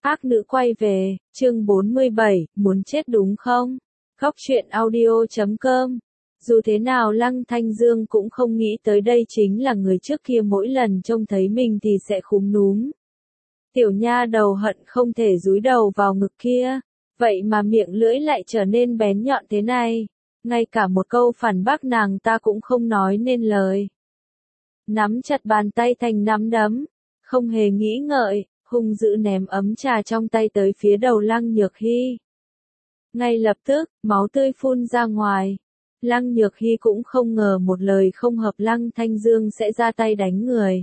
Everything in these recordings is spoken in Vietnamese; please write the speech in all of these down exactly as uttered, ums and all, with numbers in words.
Ác nữ quay về, chương bốn mươi bảy, muốn chết đúng không? Góc truyện audio chấm com. Dù thế nào Lăng Thanh Dương cũng không nghĩ tới đây chính là người trước kia mỗi lần trông thấy mình thì sẽ khúm núm. Tiểu nha đầu hận không thể dúi đầu vào ngực kia, vậy mà miệng lưỡi lại trở nên bén nhọn thế này, ngay cả một câu phản bác nàng ta cũng không nói nên lời. Nắm chặt bàn tay thành nắm đấm, không hề nghĩ ngợi, hung dữ ném ấm trà trong tay tới phía đầu Lăng Nhược Hy. Ngay lập tức, máu tươi phun ra ngoài. Lăng Nhược Hy cũng không ngờ một lời không hợp Lăng Thanh Dương sẽ ra tay đánh người.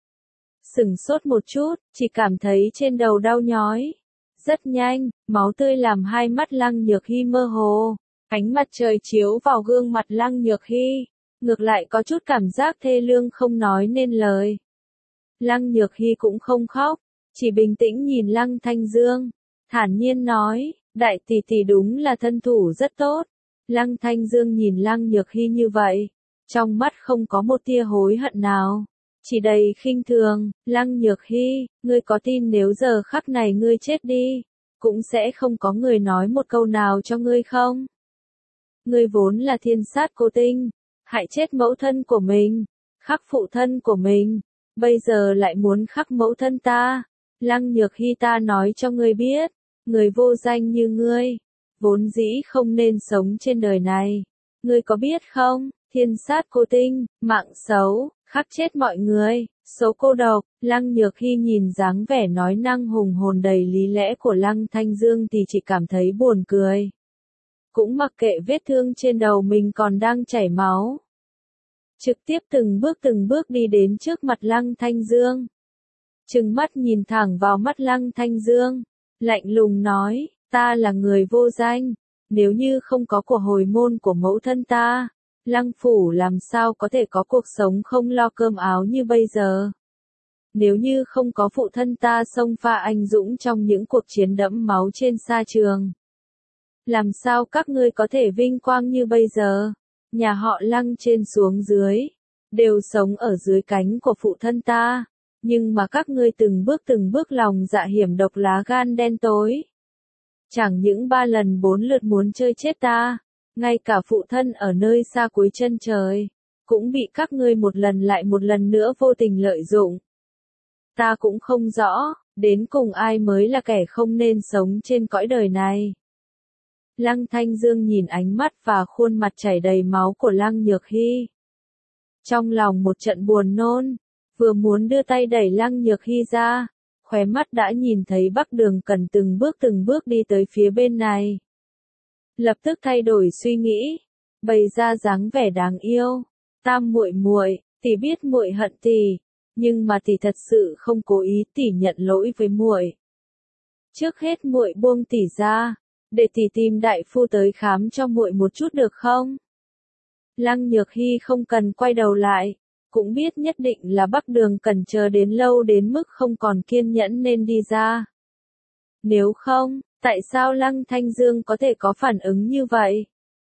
Sửng sốt một chút, chỉ cảm thấy trên đầu đau nhói. Rất nhanh, máu tươi làm hai mắt Lăng Nhược Hy mơ hồ. Ánh mặt trời chiếu vào gương mặt Lăng Nhược Hy, ngược lại có chút cảm giác thê lương không nói nên lời. Lăng Nhược Hy cũng không khóc, chỉ bình tĩnh nhìn Lăng Thanh Dương, thản nhiên nói, đại tỷ tỷ đúng là thân thủ rất tốt. Lăng Thanh Dương nhìn Lăng Nhược Hy như vậy, trong mắt không có một tia hối hận nào, chỉ đầy khinh thường. Lăng Nhược Hy, ngươi có tin nếu giờ khắc này ngươi chết đi, cũng sẽ không có người nói một câu nào cho ngươi không? Ngươi vốn là thiên sát cô tinh, hại chết mẫu thân của mình, khắc phụ thân của mình, bây giờ lại muốn khắc mẫu thân ta. Lăng Nhược Hy, ta nói cho ngươi biết, người vô danh như ngươi, vốn dĩ không nên sống trên đời này. Ngươi có biết không, thiên sát cô tinh, mạng xấu, khắc chết mọi người, xấu cô độc. Lăng Nhược Hy nhìn dáng vẻ nói năng hùng hồn đầy lý lẽ của Lăng Thanh Dương thì chỉ cảm thấy buồn cười. Cũng mặc kệ vết thương trên đầu mình còn đang chảy máu, trực tiếp từng bước từng bước đi đến trước mặt Lăng Thanh Dương. Trừng mắt nhìn thẳng vào mắt Lăng Thanh Dương, lạnh lùng nói, ta là người vô danh, nếu như không có của hồi môn của mẫu thân ta, Lăng phủ làm sao có thể có cuộc sống không lo cơm áo như bây giờ. Nếu như không có phụ thân ta xông pha anh dũng trong những cuộc chiến đẫm máu trên sa trường, làm sao các ngươi có thể vinh quang như bây giờ? Nhà họ Lăng trên xuống dưới, đều sống ở dưới cánh của phụ thân ta, nhưng mà các ngươi từng bước từng bước lòng dạ hiểm độc lá gan đen tối. Chẳng những ba lần bốn lượt muốn chơi chết ta, ngay cả phụ thân ở nơi xa cuối chân trời, cũng bị các ngươi một lần lại một lần nữa vô tình lợi dụng. Ta cũng không rõ, đến cùng ai mới là kẻ không nên sống trên cõi đời này. Lăng Thanh Dương nhìn ánh mắt và khuôn mặt chảy đầy máu của Lăng Nhược Hy, trong lòng một trận buồn nôn, vừa muốn đưa tay đẩy Lăng Nhược Hy ra, khóe mắt đã nhìn thấy Bắc Đường Cần từng bước từng bước đi tới phía bên này. Lập tức thay đổi suy nghĩ, bày ra dáng vẻ đáng yêu, tam muội muội, tỷ biết muội hận tỷ, nhưng mà tỷ thật sự không cố ý, tỷ nhận lỗi với muội. Trước hết muội buông tỷ ra, để tỷ tìm đại phu tới khám cho muội một chút được không? Lăng Nhược Hy không cần quay đầu lại, cũng biết nhất định là Bắc Đường Cần chờ đến lâu đến mức không còn kiên nhẫn nên đi ra. Nếu không, tại sao Lăng Thanh Dương có thể có phản ứng như vậy?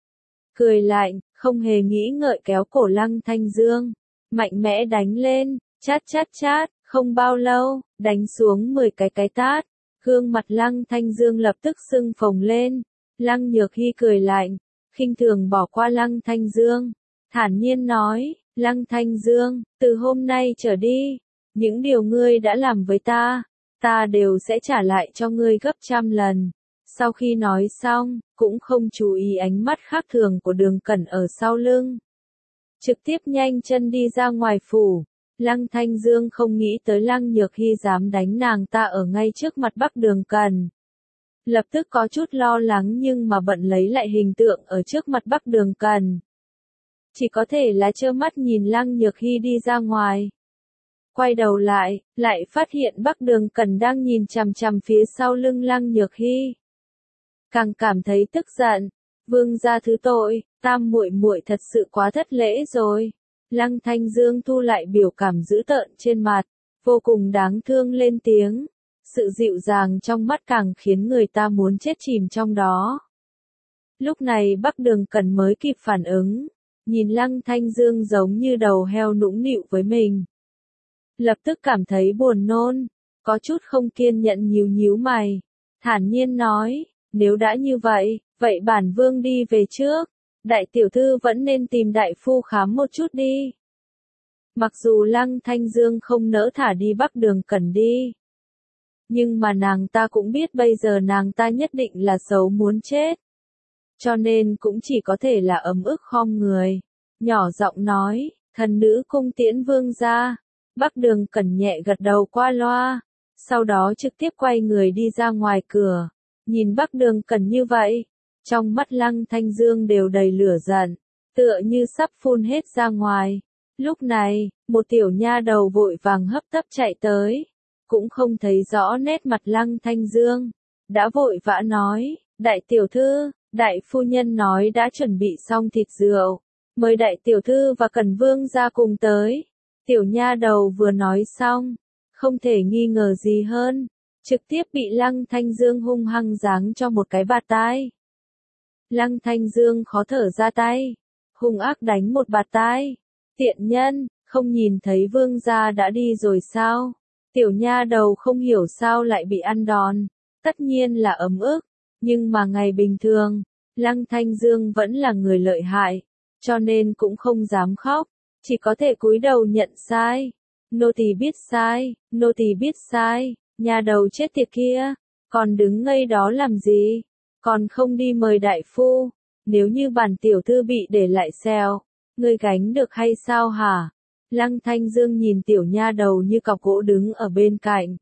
Cười lạnh, không hề nghĩ ngợi kéo cổ Lăng Thanh Dương, mạnh mẽ đánh lên, chát chát chát, không bao lâu, đánh xuống mười cái cái tát. Gương mặt Lăng Thanh Dương lập tức sưng phồng lên. Lăng Nhược Hy cười lạnh, khinh thường bỏ qua Lăng Thanh Dương, thản nhiên nói, Lăng Thanh Dương, từ hôm nay trở đi, những điều ngươi đã làm với ta, ta đều sẽ trả lại cho ngươi gấp trăm lần. Sau khi nói xong, cũng không chú ý ánh mắt khác thường của Đường Cẩn ở sau lưng, trực tiếp nhanh chân đi ra ngoài phủ. Lăng Thanh Dương không nghĩ tới Lăng Nhược Hy dám đánh nàng ta ở ngay trước mặt Bắc Đường Cần. Lập tức có chút lo lắng nhưng mà bận lấy lại hình tượng ở trước mặt Bắc Đường Cần. Chỉ có thể là trơ mắt nhìn Lăng Nhược Hy đi ra ngoài. Quay đầu lại, lại phát hiện Bắc Đường Cần đang nhìn chằm chằm phía sau lưng Lăng Nhược Hy. Càng cảm thấy tức giận, vương gia thứ tội, tam muội muội thật sự quá thất lễ rồi. Lăng Thanh Dương thu lại biểu cảm dữ tợn trên mặt, vô cùng đáng thương lên tiếng, sự dịu dàng trong mắt càng khiến người ta muốn chết chìm trong đó. Lúc này Bắc Đường Cần mới kịp phản ứng, nhìn Lăng Thanh Dương giống như đầu heo nũng nịu với mình. Lập tức cảm thấy buồn nôn, có chút không kiên nhẫn nhíu nhíu mày, thản nhiên nói, nếu đã như vậy, vậy bản vương đi về trước, đại tiểu thư vẫn nên tìm đại phu khám một chút đi. Mặc dù Lăng Thanh Dương không nỡ thả đi Bắc Đường Cẩn đi, nhưng mà nàng ta cũng biết bây giờ nàng ta nhất định là xấu muốn chết. Cho nên cũng chỉ có thể là ấm ức khom người, nhỏ giọng nói, thần nữ cung tiễn vương ra. Bắc Đường Cẩn nhẹ gật đầu qua loa, sau đó trực tiếp quay người đi ra ngoài cửa. Nhìn Bắc Đường Cẩn như vậy, trong mắt Lăng Thanh Dương đều đầy lửa giận, tựa như sắp phun hết ra ngoài. Lúc này, một tiểu nha đầu vội vàng hấp tấp chạy tới, cũng không thấy rõ nét mặt Lăng Thanh Dương, đã vội vã nói, đại tiểu thư, đại phu nhân nói đã chuẩn bị xong thịt rượu, mời đại tiểu thư và Cẩn vương ra cùng tới. Tiểu nha đầu vừa nói xong, không thể nghi ngờ gì hơn, trực tiếp bị Lăng Thanh Dương hung hăng giáng cho một cái bạt tai. Lăng Thanh Dương khó thở ra tay, hung ác đánh một bạt tai. Tiện nhân, không nhìn thấy vương gia đã đi rồi sao? Tiểu nha đầu không hiểu sao lại bị ăn đòn, tất nhiên là ấm ức, nhưng mà ngày bình thường, Lăng Thanh Dương vẫn là người lợi hại, cho nên cũng không dám khóc, chỉ có thể cúi đầu nhận sai. Nô tỳ biết sai, nô tỳ biết sai, nha đầu chết tiệt kia, còn đứng ngây đó làm gì? Còn không đi mời đại phu, nếu như bản tiểu thư bị để lại xeo, ngươi gánh được hay sao hả? Lăng Thanh Dương nhìn tiểu nha đầu như cọc gỗ đứng ở bên cạnh,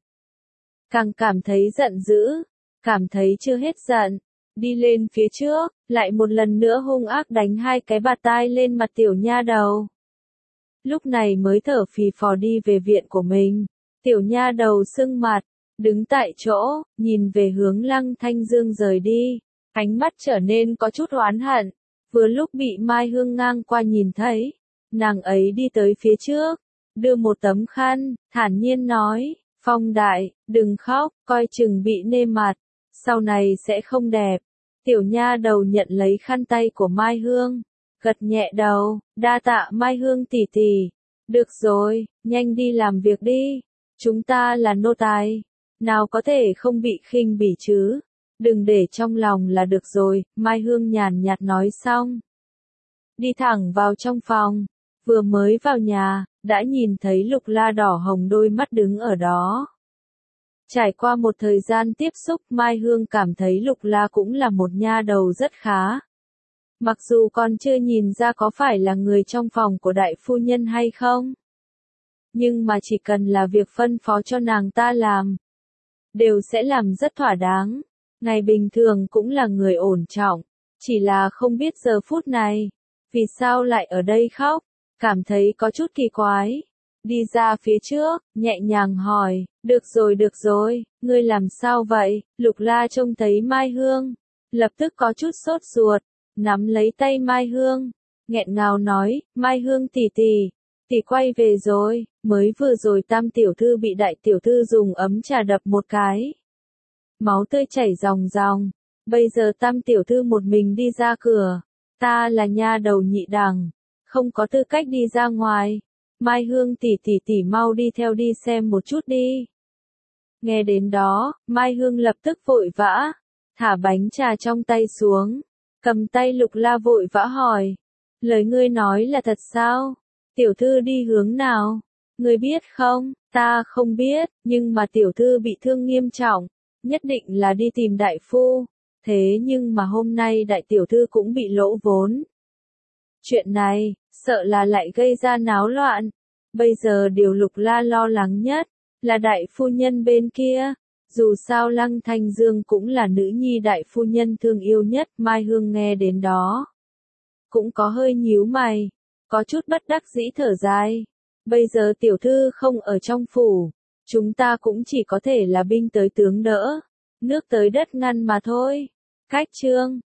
càng cảm thấy giận dữ, cảm thấy chưa hết giận, đi lên phía trước, lại một lần nữa hung ác đánh hai cái bạt tai lên mặt tiểu nha đầu. Lúc này mới thở phì phò đi về viện của mình, tiểu nha đầu sưng mặt, đứng tại chỗ, nhìn về hướng Lăng Thanh Dương rời đi, ánh mắt trở nên có chút oán hận, vừa lúc bị Mai Hương ngang qua nhìn thấy, nàng ấy đi tới phía trước, đưa một tấm khăn, thản nhiên nói, Phong đại, đừng khóc, coi chừng bị nê mặt, sau này sẽ không đẹp. Tiểu nha đầu nhận lấy khăn tay của Mai Hương, gật nhẹ đầu, đa tạ Mai Hương tỷ tỷ, được rồi, nhanh đi làm việc đi, chúng ta là nô tài, nào có thể không bị khinh bỉ chứ, đừng để trong lòng là được rồi, Mai Hương nhàn nhạt nói xong. Đi thẳng vào trong phòng, vừa mới vào nhà, đã nhìn thấy Lục La đỏ hồng đôi mắt đứng ở đó. Trải qua một thời gian tiếp xúc, Mai Hương cảm thấy Lục La cũng là một nha đầu rất khá. Mặc dù còn chưa nhìn ra có phải là người trong phòng của đại phu nhân hay không, nhưng mà chỉ cần là việc phân phó cho nàng ta làm, đều sẽ làm rất thỏa đáng. Ngày bình thường cũng là người ổn trọng, chỉ là không biết giờ phút này, vì sao lại ở đây khóc, cảm thấy có chút kỳ quái. Đi ra phía trước, nhẹ nhàng hỏi, được rồi được rồi, ngươi làm sao vậy? Lục La trông thấy Mai Hương, lập tức có chút sốt ruột, nắm lấy tay Mai Hương, nghẹn ngào nói, Mai Hương tỷ tỷ, tỷ quay về rồi, mới vừa rồi Tam tiểu thư bị đại tiểu thư dùng ấm trà đập một cái. Máu tươi chảy ròng ròng, bây giờ Tam tiểu thư một mình đi ra cửa, ta là nha đầu nhị đẳng, không có tư cách đi ra ngoài. Mai Hương tỷ tỷ tỷ mau đi theo đi xem một chút đi. Nghe đến đó, Mai Hương lập tức vội vã, thả bánh trà trong tay xuống, cầm tay Lục La vội vã hỏi, lời ngươi nói là thật sao? Tiểu thư đi hướng nào? Ngươi biết không? Ta không biết, nhưng mà tiểu thư bị thương nghiêm trọng, nhất định là đi tìm đại phu, thế nhưng mà hôm nay đại tiểu thư cũng bị lỗ vốn. Chuyện này, sợ là lại gây ra náo loạn. Bây giờ điều Lục La lo lắng nhất, là đại phu nhân bên kia. Dù sao Lăng Thanh Dương cũng là nữ nhi đại phu nhân thương yêu nhất. Mai Hương nghe đến đó, cũng có hơi nhíu mày, có chút bất đắc dĩ thở dài. Bây giờ tiểu thư không ở trong phủ, chúng ta cũng chỉ có thể là binh tới tướng đỡ, nước tới đất ngăn mà thôi. Cách chương